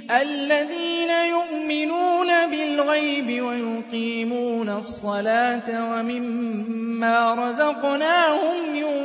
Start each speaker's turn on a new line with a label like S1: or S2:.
S1: الَّذِينَ يُؤْمِنُونَ بِالْغَيْبِ وَيُقِيمُونَ الصَّلَاةَ وَمِمَّا رَزَقْنَاهُمْ يُنفِقُونَ